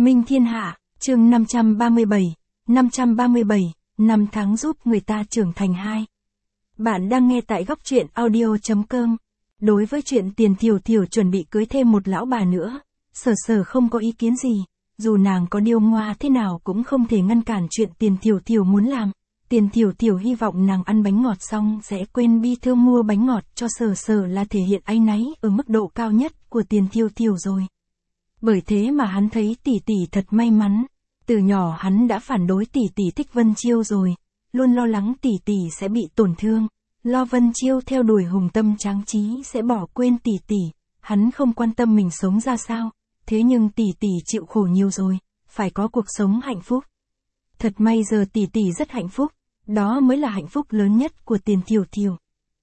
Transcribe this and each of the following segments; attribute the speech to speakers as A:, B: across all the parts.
A: Minh Thiên Hạ, chương 537, 537, 5 tháng giúp người ta trưởng thành 2. Bạn đang nghe tại góc truyện audio.com. Đối với chuyện Tiền Thiểu Thiểu chuẩn bị cưới thêm một lão bà nữa, Sở Sở không có ý kiến gì, dù nàng có điêu ngoa thế nào cũng không thể ngăn cản chuyện Tiền Thiểu Thiểu muốn làm. Tiền Thiểu Thiểu hy vọng nàng ăn bánh ngọt xong sẽ quên bi thương mua bánh ngọt cho Sở Sở là thể hiện áy náy ở mức độ cao nhất của Tiền Thiểu Thiểu rồi. Bởi thế mà hắn thấy tỷ tỷ thật may mắn. Từ nhỏ hắn đã phản đối tỷ tỷ thích Vân Chiêu rồi, luôn lo lắng tỷ tỷ sẽ bị tổn thương, lo Vân Chiêu theo đuổi hùng tâm tráng trí sẽ bỏ quên tỷ tỷ, hắn không quan tâm mình sống ra sao, thế nhưng tỷ tỷ chịu khổ nhiều rồi, phải có cuộc sống hạnh phúc. Thật may giờ tỷ tỷ rất hạnh phúc, đó mới là hạnh phúc lớn nhất của Tiền Thiểu Thiểu.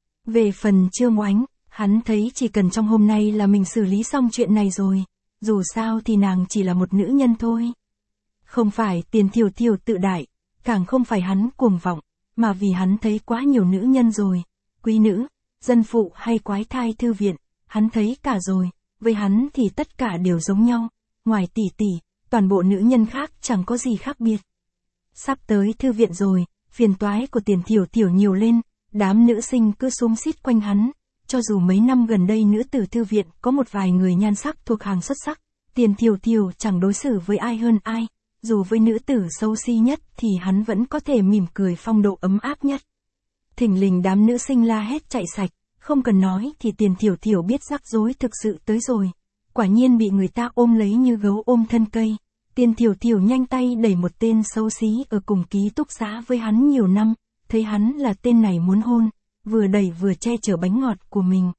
A: Về phần Trương Oánh, hắn thấy chỉ cần trong hôm nay là mình xử lý xong chuyện này rồi, dù sao thì nàng chỉ là một nữ nhân thôi. Không phải Tiền Thiểu Thiểu tự đại, càng không phải hắn cuồng vọng, mà vì hắn thấy quá nhiều nữ nhân rồi, quý nữ, dân phụ hay quái thai thư viện, hắn thấy cả rồi, với hắn thì tất cả đều giống nhau, ngoài tỷ tỷ, toàn bộ nữ nhân khác chẳng có gì khác biệt. Sắp tới thư viện rồi, phiền toái của Tiền Thiểu Thiểu nhiều lên, đám nữ sinh cứ xúm xít quanh hắn, cho dù mấy năm gần đây nữ tử thư viện có một vài người nhan sắc thuộc hàng xuất sắc, Tiền Thiểu Thiểu chẳng đối xử với ai hơn ai. Dù với nữ tử xấu xí nhất thì hắn vẫn có thể mỉm cười phong độ ấm áp nhất. Thình lình đám nữ sinh la hét chạy sạch, không cần nói thì Tiền Thiểu Thiểu biết rắc rối thực sự tới rồi. Quả nhiên bị người ta ôm lấy như gấu ôm thân cây. Tiền Thiểu Thiểu nhanh tay đẩy một tên xấu xí ở cùng ký túc xá với hắn nhiều năm, thấy hắn là tên này muốn hôn, vừa đẩy vừa che chở bánh ngọt của mình.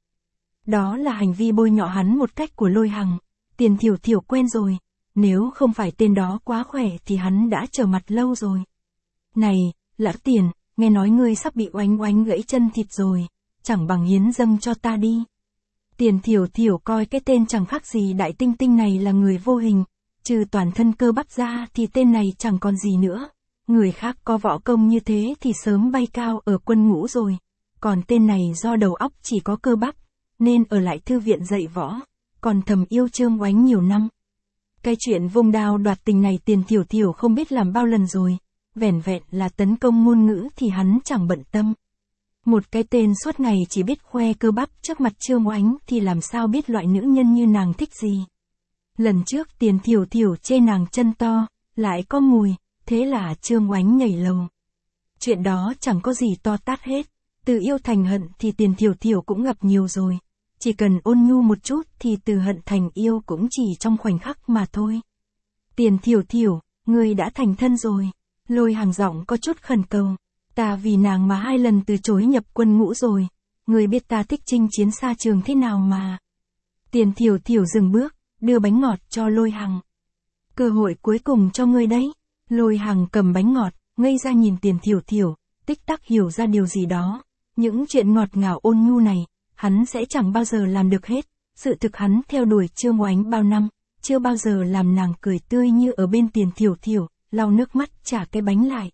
A: Đó là hành vi bôi nhọ hắn một cách của Lôi Hằng. Tiền Thiểu Thiểu quen rồi. Nếu không phải tên đó quá khỏe thì hắn đã trở mặt lâu rồi. Này, Lã Tiền, nghe nói ngươi sắp bị Oánh Oánh gãy chân thịt rồi, chẳng bằng hiến dâng cho ta đi. Tiền Thiểu Thiểu coi cái tên chẳng khác gì Đại Tinh Tinh này là người vô hình, trừ toàn thân cơ bắp ra thì tên này chẳng còn gì nữa. Người khác có võ công như thế thì sớm bay cao ở quân ngũ rồi, còn tên này do đầu óc chỉ có cơ bắp, nên ở lại thư viện dạy võ, còn thầm yêu Trương Oánh nhiều năm. Cái chuyện vung đao đoạt tình này Tiền Thiểu Thiểu không biết làm bao lần rồi, vẻn vẹn là tấn công ngôn ngữ thì hắn chẳng bận tâm. Một cái tên suốt ngày chỉ biết khoe cơ bắp trước mặt Trương Oánh thì làm sao biết loại nữ nhân như nàng thích gì. Lần trước Tiền Thiểu Thiểu chê nàng chân to, lại có mùi, thế là Trương Oánh nhảy lầu. Chuyện đó chẳng có gì to tát hết, từ yêu thành hận thì Tiền Thiểu Thiểu cũng gặp nhiều rồi. Chỉ cần ôn nhu một chút thì từ hận thành yêu cũng chỉ trong khoảnh khắc mà thôi. Tiền Thiểu Thiểu, ngươi đã thành thân rồi. Lôi Hằng giọng có chút khẩn cầu. Ta vì nàng mà 2 lần từ chối nhập quân ngũ rồi. Ngươi biết ta thích chinh chiến xa trường thế nào mà. Tiền Thiểu Thiểu dừng bước, đưa bánh ngọt cho Lôi Hằng. Cơ hội cuối cùng cho ngươi đấy. Lôi Hằng cầm bánh ngọt, ngây ra nhìn Tiền Thiểu Thiểu, tích tắc hiểu ra điều gì đó. Những chuyện ngọt ngào ôn nhu này, hắn sẽ chẳng bao giờ làm được hết. Sự thực hắn theo đuổi Trương Oánh bao năm, chưa bao giờ làm nàng cười tươi như ở bên Tiền Thiểu Thiểu, lau nước mắt trả cái bánh lại.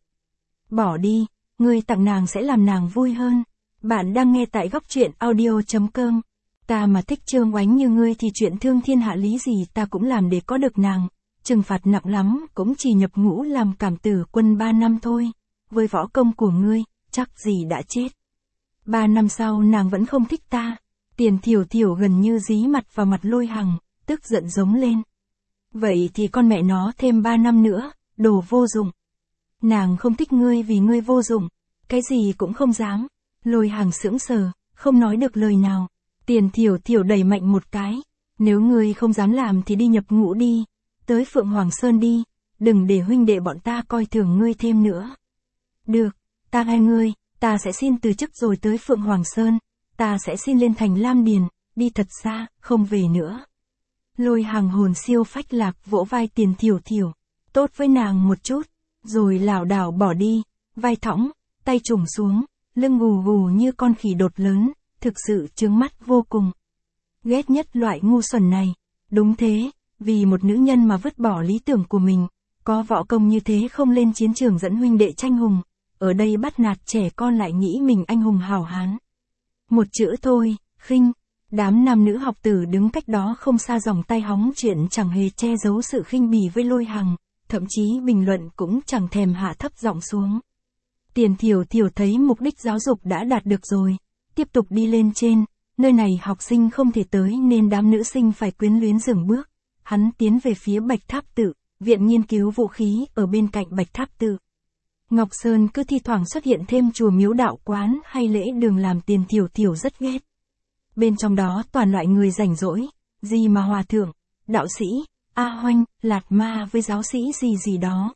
A: Bỏ đi, ngươi tặng nàng sẽ làm nàng vui hơn. Bạn đang nghe tại góc truyện audio.com. Ta mà thích Trương Oánh như ngươi thì chuyện thương thiên hạ lý gì ta cũng làm để có được nàng. Trừng phạt nặng lắm cũng chỉ nhập ngũ làm cảm tử quân 3 năm thôi. Với võ công của ngươi, chắc gì đã chết. 3 năm sau nàng vẫn không thích ta. Tiền Thiểu Thiểu gần như dí mặt vào mặt Lôi Hằng, tức giận giống lên. Vậy thì con mẹ nó thêm 3 năm nữa, đồ vô dụng. Nàng không thích ngươi vì ngươi vô dụng, cái gì cũng không dám. Lôi Hằng sững sờ, không nói được lời nào. Tiền Thiểu Thiểu đẩy mạnh một cái. Nếu ngươi không dám làm thì đi nhập ngũ đi, tới Phượng Hoàng Sơn đi, đừng để huynh đệ bọn ta coi thường ngươi thêm nữa. Được, ta hai ngươi. Ta sẽ xin từ chức rồi tới Phượng Hoàng Sơn, ta sẽ xin lên thành Lam Điền, đi thật xa, không về nữa. Lôi Hằng hồn siêu phách lạc vỗ vai Tiền Thiểu Thiểu, tốt với nàng một chút, rồi lảo đảo bỏ đi, vai thõng, tay trùng xuống, lưng gù gù như con khỉ đột lớn, thực sự chướng mắt vô cùng. Ghét nhất loại ngu xuẩn này, đúng thế, vì một nữ nhân mà vứt bỏ lý tưởng của mình, có võ công như thế không lên chiến trường dẫn huynh đệ tranh hùng. Ở đây bắt nạt trẻ con lại nghĩ mình anh hùng hào hán. Một chữ thôi, khinh. Đám nam nữ học tử đứng cách đó không xa dòng tay hóng chuyện chẳng hề che giấu sự khinh bỉ với Lôi Hằng, thậm chí bình luận cũng chẳng thèm hạ thấp giọng xuống. Tiền Thiểu Thiểu thấy mục đích giáo dục đã đạt được rồi, tiếp tục đi lên trên, nơi này học sinh không thể tới nên đám nữ sinh phải quyến luyến dừng bước. Hắn tiến về phía Bạch Tháp Tự, viện nghiên cứu vũ khí ở bên cạnh Bạch Tháp Tự. Ngọc Sơn cứ thi thoảng xuất hiện thêm chùa miếu đạo quán hay lễ đường làm Tiền Thiểu Thiểu rất ghét. Bên trong đó toàn loại người rảnh rỗi, gì mà hòa thượng, đạo sĩ, A Hoanh, Lạt Ma với giáo sĩ gì đó.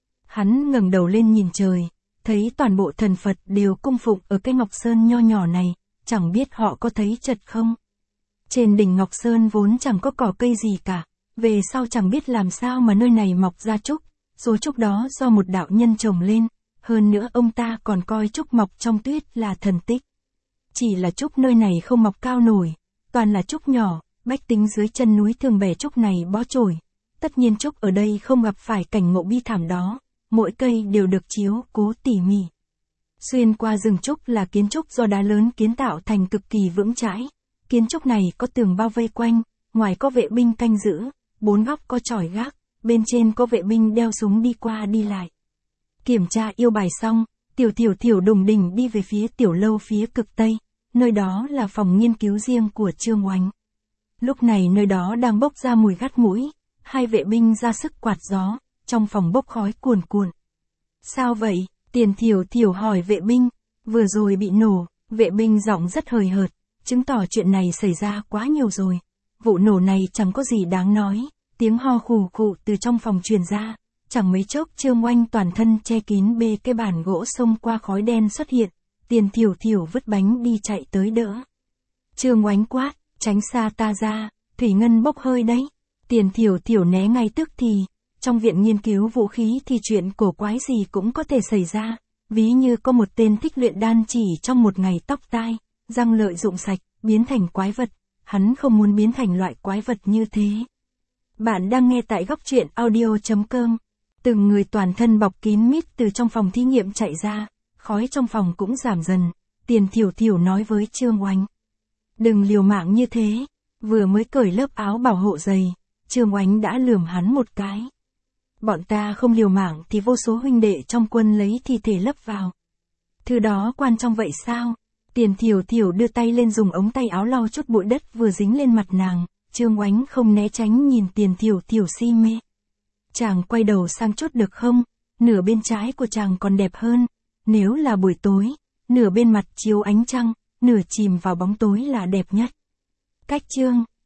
A: Hắn ngẩng đầu lên nhìn trời, thấy toàn bộ thần Phật đều cung phụng ở cái Ngọc Sơn nho nhỏ này, chẳng biết họ có thấy chật không. Trên đỉnh Ngọc Sơn vốn chẳng có cỏ cây gì cả, về sau chẳng biết làm sao mà nơi này mọc ra trúc, số trúc đó do một đạo nhân trồng lên, hơn nữa ông ta còn coi trúc mọc trong tuyết là thần tích. Chỉ là trúc nơi này không mọc cao nổi, toàn là trúc nhỏ, bách tính dưới chân núi thường bẻ trúc này bó chổi. Tất nhiên trúc ở đây không gặp phải cảnh ngộ bi thảm đó, mỗi cây đều được chiếu cố tỉ mỉ. Xuyên qua rừng trúc là kiến trúc do đá lớn kiến tạo thành cực kỳ vững chãi. Kiến trúc này có tường bao vây quanh, ngoài có vệ binh canh giữ, bốn góc có chòi gác, bên trên có vệ binh đeo súng đi qua đi lại. Kiểm tra yêu bài xong, Tiểu Thiểu Thiểu đùng đỉnh đi về phía tiểu lâu phía cực tây, nơi đó là phòng nghiên cứu riêng của Trương Oánh. Lúc này nơi đó đang bốc ra mùi gắt mũi, hai vệ binh ra sức quạt gió, trong phòng bốc khói cuồn cuộn. Sao vậy? Tiền Thiểu Thiểu hỏi vệ binh, vừa rồi bị nổ, vệ binh giọng rất hời hợt, chứng tỏ chuyện này xảy ra quá nhiều rồi. Vụ nổ này chẳng có gì đáng nói, tiếng ho khù khụ từ trong phòng truyền ra, chẳng mấy chốc Trương Oanh toàn thân che kín bê cái bàn gỗ xông qua khói đen xuất hiện, Tiền Thiểu Thiểu vứt bánh đi chạy tới đỡ. Trương Oánh quát, tránh xa ta ra, thủy ngân bốc hơi đấy. Tiền Thiểu Thiểu né ngay tức thì, trong viện nghiên cứu vũ khí thì chuyện cổ quái gì cũng có thể xảy ra, ví như có một tên thích luyện đan chỉ trong một ngày tóc tai, răng lợi dụng sạch, biến thành quái vật, hắn không muốn biến thành loại quái vật như thế. Bạn đang nghe tại Góc Truyện Audio.com. Từng người toàn thân bọc kín mít từ trong phòng thí nghiệm chạy ra, khói trong phòng cũng giảm dần. Tiền Thiểu Thiểu nói với Trương Oánh, đừng liều mạng như thế. Vừa mới cởi lớp áo bảo hộ dày, Trương Oánh đã lườm hắn một cái. Bọn ta không liều mạng thì vô số huynh đệ trong quân lấy thi thể lấp vào. Thứ đó quan trọng vậy sao? Tiền Thiểu Thiểu đưa tay lên dùng ống tay áo lau chút bụi đất vừa dính lên mặt nàng. Trương Oánh không né tránh nhìn Tiền Thiểu Thiểu si mê. Chàng quay đầu sang chút được không? Nửa bên trái của chàng còn đẹp hơn. Nếu là buổi tối, nửa bên mặt chiếu ánh trăng, nửa chìm vào bóng tối là đẹp nhất. Cách chương